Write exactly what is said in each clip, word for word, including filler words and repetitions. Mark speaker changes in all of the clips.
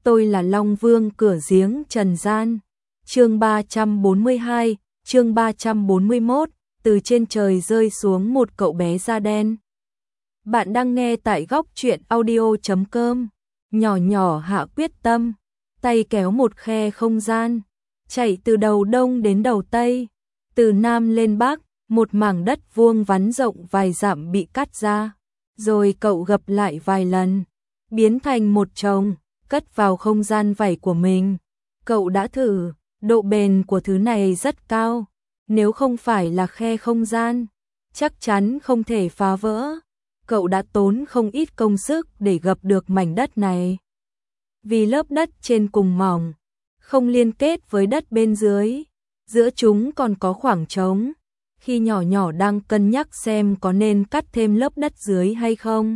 Speaker 1: tôi là Long Vương cửa giếng trần gian. Chương ba trăm bốn mươi hai, chương ba trăm bốn mươi mốt, từ trên trời rơi xuống một cậu bé da đen. Bạn đang nghe tại góc truyện audio chấm com. Nhỏ nhỏ hạ quyết tâm, tay kéo một khe không gian, chạy từ đầu đông đến đầu tây, từ nam lên bắc, một mảng đất vuông vắn rộng vài dặm bị cắt ra, rồi cậu gập lại vài lần, biến thành một chồng, cất vào không gian vảy của mình. Cậu đã thử, độ bền của thứ này rất cao, nếu không phải là khe không gian, chắc chắn không thể phá vỡ. Cậu đã tốn không ít công sức để gập được mảnh đất này. Vì lớp đất trên cùng mỏng, không liên kết với đất bên dưới, giữa chúng còn có khoảng trống. Khi nhỏ nhỏ đang cân nhắc xem có nên cắt thêm lớp đất dưới hay không,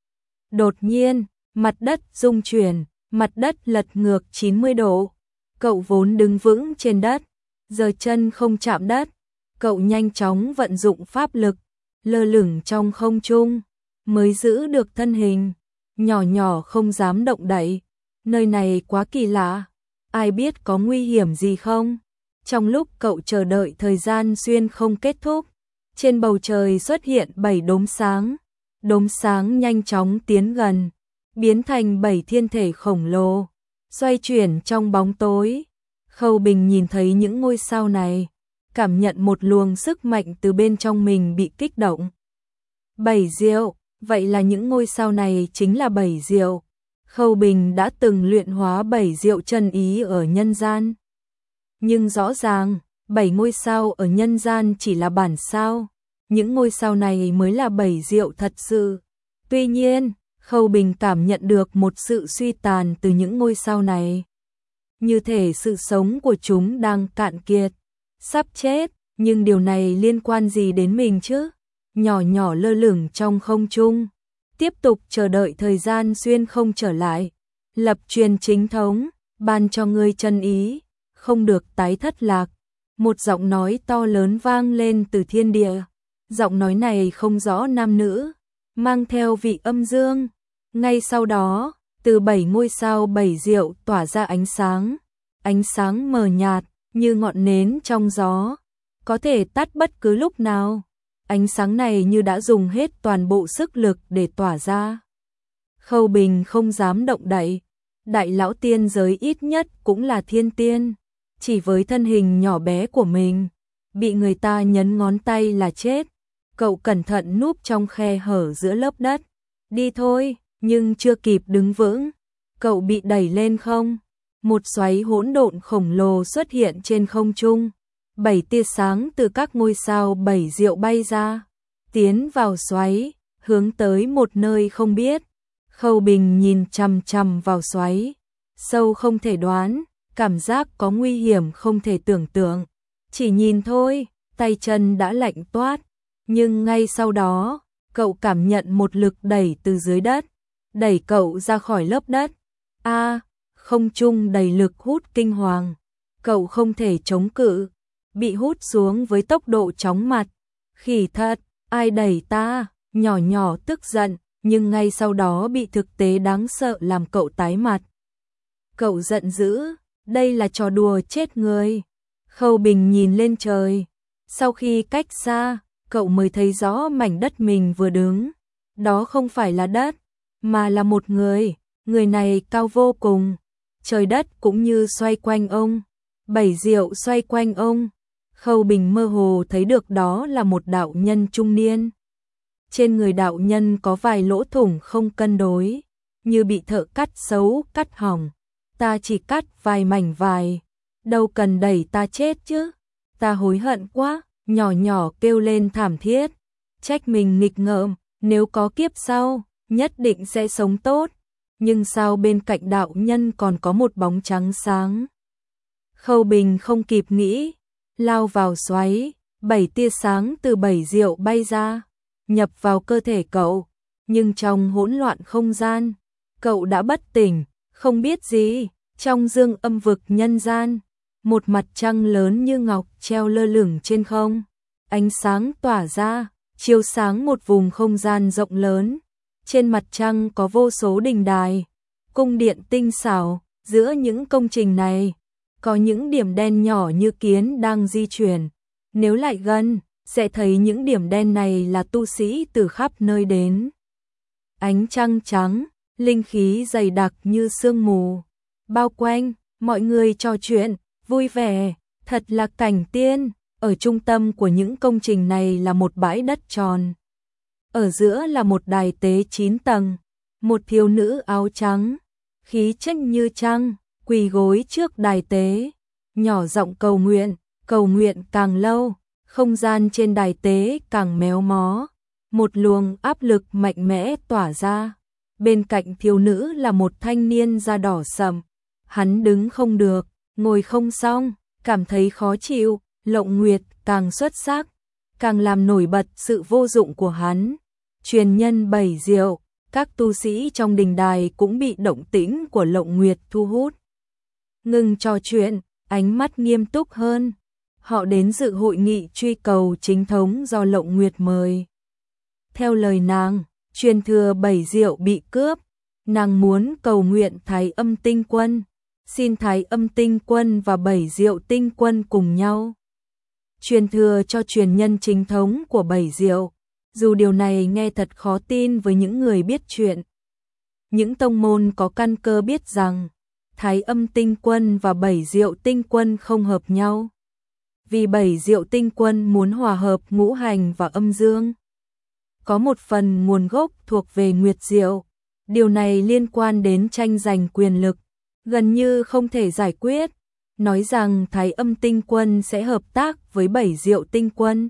Speaker 1: đột nhiên, mặt đất rung chuyển, mặt đất lật ngược chín mươi độ. Cậu vốn đứng vững trên đất, giờ chân không chạm đất. Cậu nhanh chóng vận dụng pháp lực, lơ lửng trong không trung, mới giữ được thân hình. Nhỏ nhỏ không dám động đậy, nơi này quá kỳ lạ, ai biết có nguy hiểm gì không? Trong lúc cậu chờ đợi thời gian xuyên không kết thúc, trên bầu trời xuất hiện bảy đốm sáng. Đốm sáng nhanh chóng tiến gần, biến thành bảy thiên thể khổng lồ, xoay chuyển trong bóng tối. Khâu Bình nhìn thấy những ngôi sao này, cảm nhận một luồng sức mạnh từ bên trong mình bị kích động. Bảy diệu, vậy là những ngôi sao này chính là bảy diệu. Khâu Bình đã từng luyện hóa bảy diệu chân ý ở nhân gian. Nhưng rõ ràng, bảy ngôi sao ở nhân gian chỉ là bản sao, những ngôi sao này mới là bảy diệu thật sự. Tuy nhiên, Khâu Bình cảm nhận được một sự suy tàn từ những ngôi sao này. Như thể sự sống của chúng đang cạn kiệt, sắp chết, nhưng điều này liên quan gì đến mình chứ? Nhỏ nhỏ lơ lửng trong không trung, tiếp tục chờ đợi thời gian xuyên không trở lại. Lập truyền chính thống, ban cho ngươi chân ý, không được tái thất lạc. Một giọng nói to lớn vang lên từ thiên địa. Giọng nói này không rõ nam nữ, mang theo vị âm dương. Ngay sau đó, từ bảy ngôi sao bảy diệu tỏa ra ánh sáng. Ánh sáng mờ nhạt, như ngọn nến trong gió, có thể tắt bất cứ lúc nào. Ánh sáng này như đã dùng hết toàn bộ sức lực để tỏa ra. Khâu Bình không dám động đậy. Đại lão tiên giới ít nhất cũng là thiên tiên, chỉ với thân hình nhỏ bé của mình, bị người ta nhấn ngón tay là chết. Cậu cẩn thận núp trong khe hở giữa lớp đất. Đi thôi, nhưng chưa kịp đứng vững, cậu bị đẩy lên không. Một xoáy hỗn độn khổng lồ xuất hiện trên không trung. Bảy tia sáng từ các ngôi sao bảy diệu bay ra, tiến vào xoáy, hướng tới một nơi không biết. Khâu Bình nhìn chằm chằm vào xoáy, sâu không thể đoán, cảm giác có nguy hiểm không thể tưởng tượng. Chỉ nhìn thôi, tay chân đã lạnh toát, nhưng ngay sau đó, cậu cảm nhận một lực đẩy từ dưới đất, đẩy cậu ra khỏi lớp đất. A, à, không trung đầy lực hút kinh hoàng, cậu không thể chống cự, bị hút xuống với tốc độ chóng mặt. Khỉ thật, ai đẩy ta? Nhỏ nhỏ tức giận, nhưng ngay sau đó bị thực tế đáng sợ làm cậu tái mặt. Cậu giận dữ, đây là trò đùa chết người. Khâu Bình nhìn lên trời, sau khi cách xa, cậu mới thấy rõ mảnh đất mình vừa đứng. Đó không phải là đất, mà là một người, người này cao vô cùng. Trời đất cũng như xoay quanh ông, bảy diệu xoay quanh ông. Khâu Bình mơ hồ thấy được đó là một đạo nhân trung niên. Trên người đạo nhân có vài lỗ thủng không cân đối, như bị thợ cắt xấu cắt hỏng. Ta chỉ cắt vài mảnh vài, đâu cần đẩy ta chết chứ. Ta hối hận quá, nhỏ nhỏ kêu lên thảm thiết. Trách mình nghịch ngợm, nếu có kiếp sau, nhất định sẽ sống tốt. Nhưng sao bên cạnh đạo nhân còn có một bóng trắng sáng? Khâu Bình không kịp nghĩ, lao vào xoáy, bảy tia sáng từ bảy diệu bay ra, nhập vào cơ thể cậu. Nhưng trong hỗn loạn không gian, cậu đã bất tỉnh, không biết gì. Trong dương âm vực nhân gian, một mặt trăng lớn như ngọc treo lơ lửng trên không. Ánh sáng tỏa ra, chiếu sáng một vùng không gian rộng lớn. Trên mặt trăng có vô số đình đài, cung điện tinh xảo, Giữa những công trình này, có những điểm đen nhỏ như kiến đang di chuyển. Nếu lại gần, sẽ thấy những điểm đen này là tu sĩ từ khắp nơi đến. Ánh trăng trắng, linh khí dày đặc như sương mù, bao quanh, mọi người trò chuyện, vui vẻ, thật là cảnh tiên. Ở trung tâm của những công trình này là một bãi đất tròn. Ở giữa là một đài tế chín tầng, một thiếu nữ áo trắng, khí chất như trăng, quỳ gối trước đài tế, nhỏ giọng cầu nguyện, cầu nguyện càng lâu, không gian trên đài tế càng méo mó, một luồng áp lực mạnh mẽ tỏa ra. Bên cạnh thiếu nữ là một thanh niên da đỏ sậm, hắn đứng không được, ngồi không xong, cảm thấy khó chịu. Lộng Nguyệt càng xuất sắc, càng làm nổi bật sự vô dụng của hắn. Truyền nhân bảy diệu, các tu sĩ trong đình đài cũng bị động tĩnh của Lộng Nguyệt thu hút. Ngừng trò chuyện, ánh mắt nghiêm túc hơn. Họ đến dự hội nghị truy cầu chính thống do Lộng Nguyệt mời. Theo lời nàng, truyền thừa bảy diệu bị cướp, nàng muốn cầu nguyện Thái Âm Tinh Quân, xin Thái Âm Tinh Quân và bảy diệu tinh quân cùng nhau truyền thừa cho truyền nhân chính thống của bảy diệu. Dù điều này nghe thật khó tin với những người biết chuyện. Những tông môn có căn cơ biết rằng Thái Âm Tinh Quân và bảy diệu tinh quân không hợp nhau. Vì bảy diệu tinh quân muốn hòa hợp ngũ hành và âm dương. Có một phần nguồn gốc thuộc về Nguyệt Diệu. Điều này liên quan đến tranh giành quyền lực, gần như không thể giải quyết. Nói rằng Thái Âm Tinh Quân sẽ hợp tác với bảy diệu tinh quân.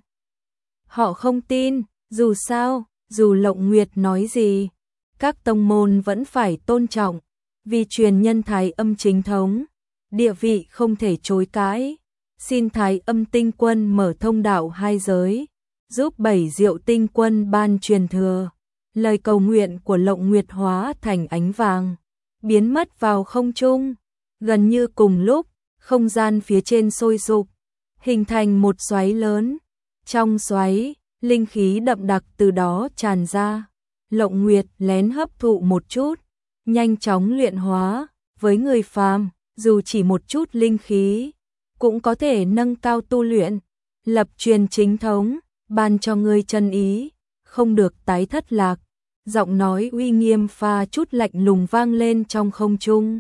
Speaker 1: Họ không tin, dù sao, dù Lộng Nguyệt nói gì, các tông môn vẫn phải tôn trọng, vì truyền nhân Thái Âm chính thống, địa vị không thể chối cãi. Xin Thái Âm Tinh Quân mở thông đạo hai giới, giúp bảy diệu tinh quân ban truyền thừa. Lời cầu nguyện của Lộng Nguyệt hóa thành ánh vàng, biến mất vào không trung. Gần như cùng lúc, không gian phía trên sôi sục, hình thành một xoáy lớn. Trong xoáy, linh khí đậm đặc từ đó tràn ra. Lộng Nguyệt lén hấp thụ một chút, nhanh chóng luyện hóa. Với người phàm, dù chỉ một chút linh khí, cũng có thể nâng cao tu luyện. Lập truyền chính thống, ban cho ngươi chân ý, không được tái thất lạc. Giọng nói uy nghiêm pha chút lạnh lùng vang lên trong không trung.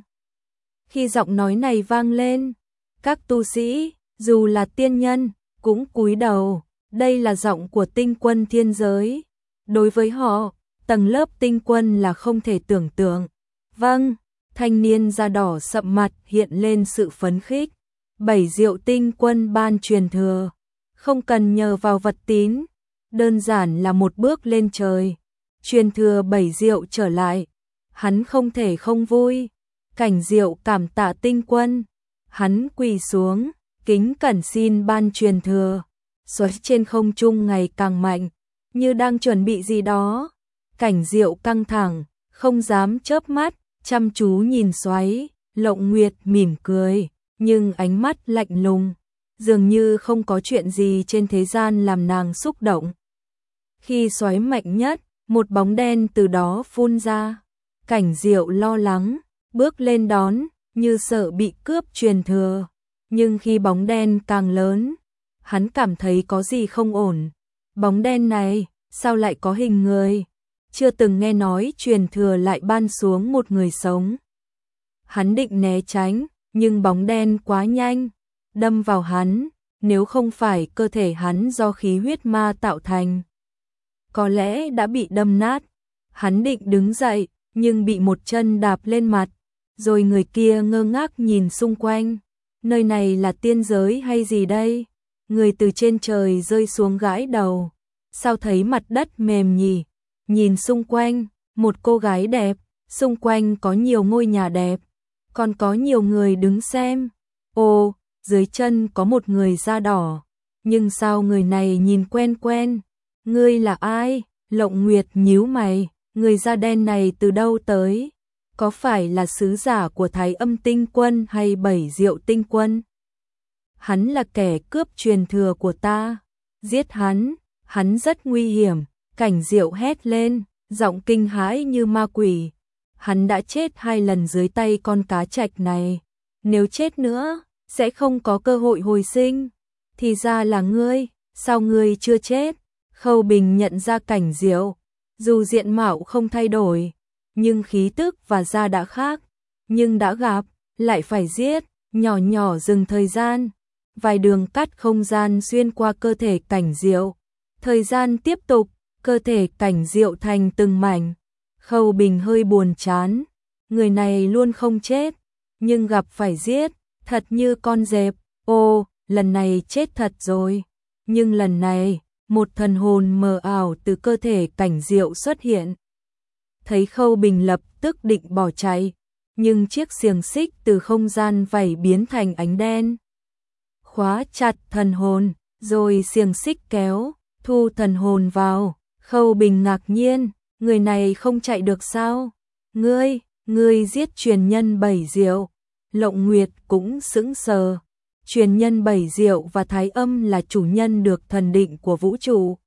Speaker 1: Khi giọng nói này vang lên, các tu sĩ, dù là tiên nhân, cũng cúi đầu. Đây là giọng của tinh quân thiên giới. Đối với họ, tầng lớp tinh quân là không thể tưởng tượng. Vâng, thanh niên da đỏ sậm mặt hiện lên sự phấn khích. Bảy diệu tinh quân ban truyền thừa, không cần nhờ vào vật tín, đơn giản là một bước lên trời. Truyền thừa bảy diệu trở lại, hắn không thể không vui. Cảnh Diệu cảm tạ tinh quân, hắn quỳ xuống, kính cẩn xin ban truyền thừa. Xoáy trên không trung ngày càng mạnh, như đang chuẩn bị gì đó. Cảnh Diệu căng thẳng, không dám chớp mắt, chăm chú nhìn xoáy. Lộng Nguyệt mỉm cười, nhưng ánh mắt lạnh lùng, dường như không có chuyện gì trên thế gian làm nàng xúc động. Khi xoáy mạnh nhất, một bóng đen từ đó phun ra. Cảnh Diệu lo lắng, bước lên đón, như sợ bị cướp truyền thừa. Nhưng khi bóng đen càng lớn, hắn cảm thấy có gì không ổn. Bóng đen này, sao lại có hình người? Chưa từng nghe nói truyền thừa lại ban xuống một người sống. Hắn định né tránh, nhưng bóng đen quá nhanh, đâm vào hắn. Nếu không phải cơ thể hắn do khí huyết ma tạo thành, có lẽ đã bị đâm nát. Hắn định đứng dậy, nhưng bị một chân đạp lên mặt. Rồi người kia ngơ ngác nhìn xung quanh. Nơi này là tiên giới hay gì đây? Người từ trên trời rơi xuống gãi đầu. Sao thấy mặt đất mềm nhỉ? Nhìn xung quanh, một cô gái đẹp. Xung quanh có nhiều ngôi nhà đẹp. Còn có nhiều người đứng xem. Ồ, dưới chân có một người da đỏ. Nhưng sao người này nhìn quen quen? Ngươi là ai? Lộng Nguyệt nhíu mày. Người da đen này từ đâu tới? Có phải là sứ giả của Thái Âm Tinh Quân hay bảy diệu tinh quân? Hắn là kẻ cướp truyền thừa của ta. Giết hắn, hắn rất nguy hiểm. Cảnh Diệu hét lên, giọng kinh hãi như ma quỷ. hắn đã chết hai lần dưới tay con cá trạch này, nếu chết nữa, sẽ không có cơ hội hồi sinh. Thì ra là ngươi, sao ngươi chưa chết? Khâu Bình nhận ra Cảnh Diệu, dù diện mạo không thay đổi, nhưng khí tức và da đã khác, nhưng đã gặp, lại phải giết, nhỏ nhỏ dừng thời gian, vài đường cắt không gian xuyên qua cơ thể Cảnh Diệu. Thời gian tiếp tục, cơ thể Cảnh Diệu thành từng mảnh. Khâu Bình hơi buồn chán, người này luôn không chết, nhưng gặp phải giết, thật như con dẹp. Ô, lần này chết thật rồi. Nhưng lần này, một thần hồn mờ ảo từ cơ thể Cảnh Diệu xuất hiện. Thấy Khâu Bình lập tức định bỏ chạy, nhưng chiếc xiềng xích từ không gian vảy biến thành ánh đen. Khóa chặt thần hồn, rồi xiềng xích kéo, thu thần hồn vào. Khâu Bình ngạc nhiên, người này không chạy được sao? Ngươi, ngươi giết truyền nhân Bảy Diệu. Lộng Nguyệt cũng sững sờ. Truyền nhân Bảy Diệu và Thái Âm là chủ nhân được thần định của vũ trụ,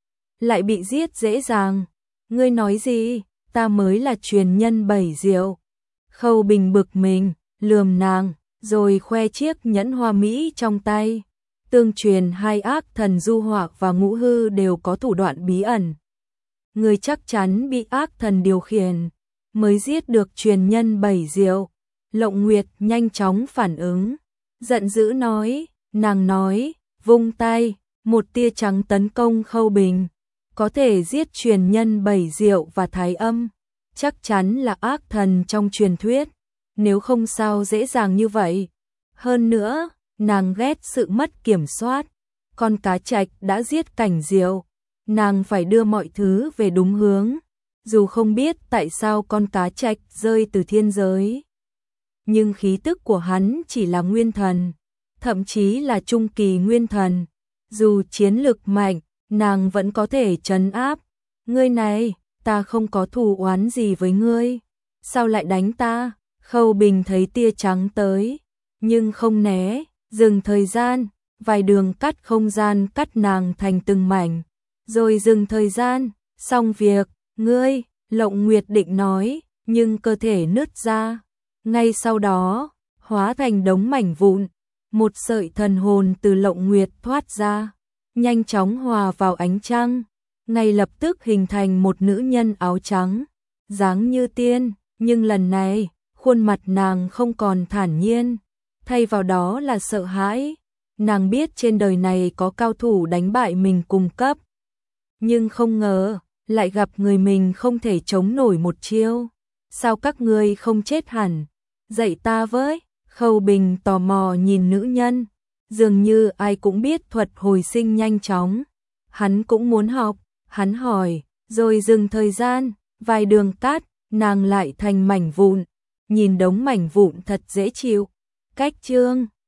Speaker 1: lại bị giết dễ dàng. Ngươi nói gì? Ta mới là truyền nhân Bảy Diệu. Khâu Bình bực mình, lườm nàng, rồi khoe chiếc nhẫn hoa mỹ trong tay. Tương truyền hai ác thần Du Hoạc và Ngũ Hư đều có thủ đoạn bí ẩn. Người chắc chắn bị ác thần điều khiển, mới giết được truyền nhân Bảy Diệu. Lộng Nguyệt nhanh chóng phản ứng, giận dữ nói, nàng nói, vung tay, một tia trắng tấn công Khâu Bình. Có thể giết truyền nhân Bảy Diệu và Thái Âm, chắc chắn là ác thần trong truyền thuyết, nếu không sao dễ dàng như vậy. Hơn nữa, nàng ghét sự mất kiểm soát, con cá trạch đã giết Cảnh Diệu, nàng phải đưa mọi thứ về đúng hướng, dù không biết tại sao con cá trạch rơi từ thiên giới. Nhưng khí tức của hắn chỉ là nguyên thần, thậm chí là trung kỳ nguyên thần, dù chiến lực mạnh, nàng vẫn có thể trấn áp. Ngươi này, ta không có thù oán gì với ngươi, sao lại đánh ta? Khâu Bình thấy tia trắng tới, nhưng không né, dừng thời gian, vài đường cắt không gian cắt nàng thành từng mảnh, rồi dừng thời gian, xong việc. Ngươi, Lộng Nguyệt định nói, nhưng cơ thể nứt ra, ngay sau đó, hóa thành đống mảnh vụn. Một sợi thần hồn từ Lộng Nguyệt thoát ra, nhanh chóng hòa vào ánh trăng, ngay lập tức hình thành một nữ nhân áo trắng, dáng như tiên, nhưng lần này, khuôn mặt nàng không còn thản nhiên, thay vào đó là sợ hãi. Nàng biết trên đời này có cao thủ đánh bại mình cùng cấp, nhưng không ngờ, lại gặp người mình không thể chống nổi một chiêu. Sao các ngươi không chết hẳn? Dạy ta với. Khâu Bình tò mò nhìn nữ nhân, dường như ai cũng biết thuật hồi sinh nhanh chóng. Hắn cũng muốn học, hắn hỏi, rồi dừng thời gian, vài đường cát, nàng lại thành mảnh vụn, nhìn đống mảnh vụn thật dễ chịu. Cách chương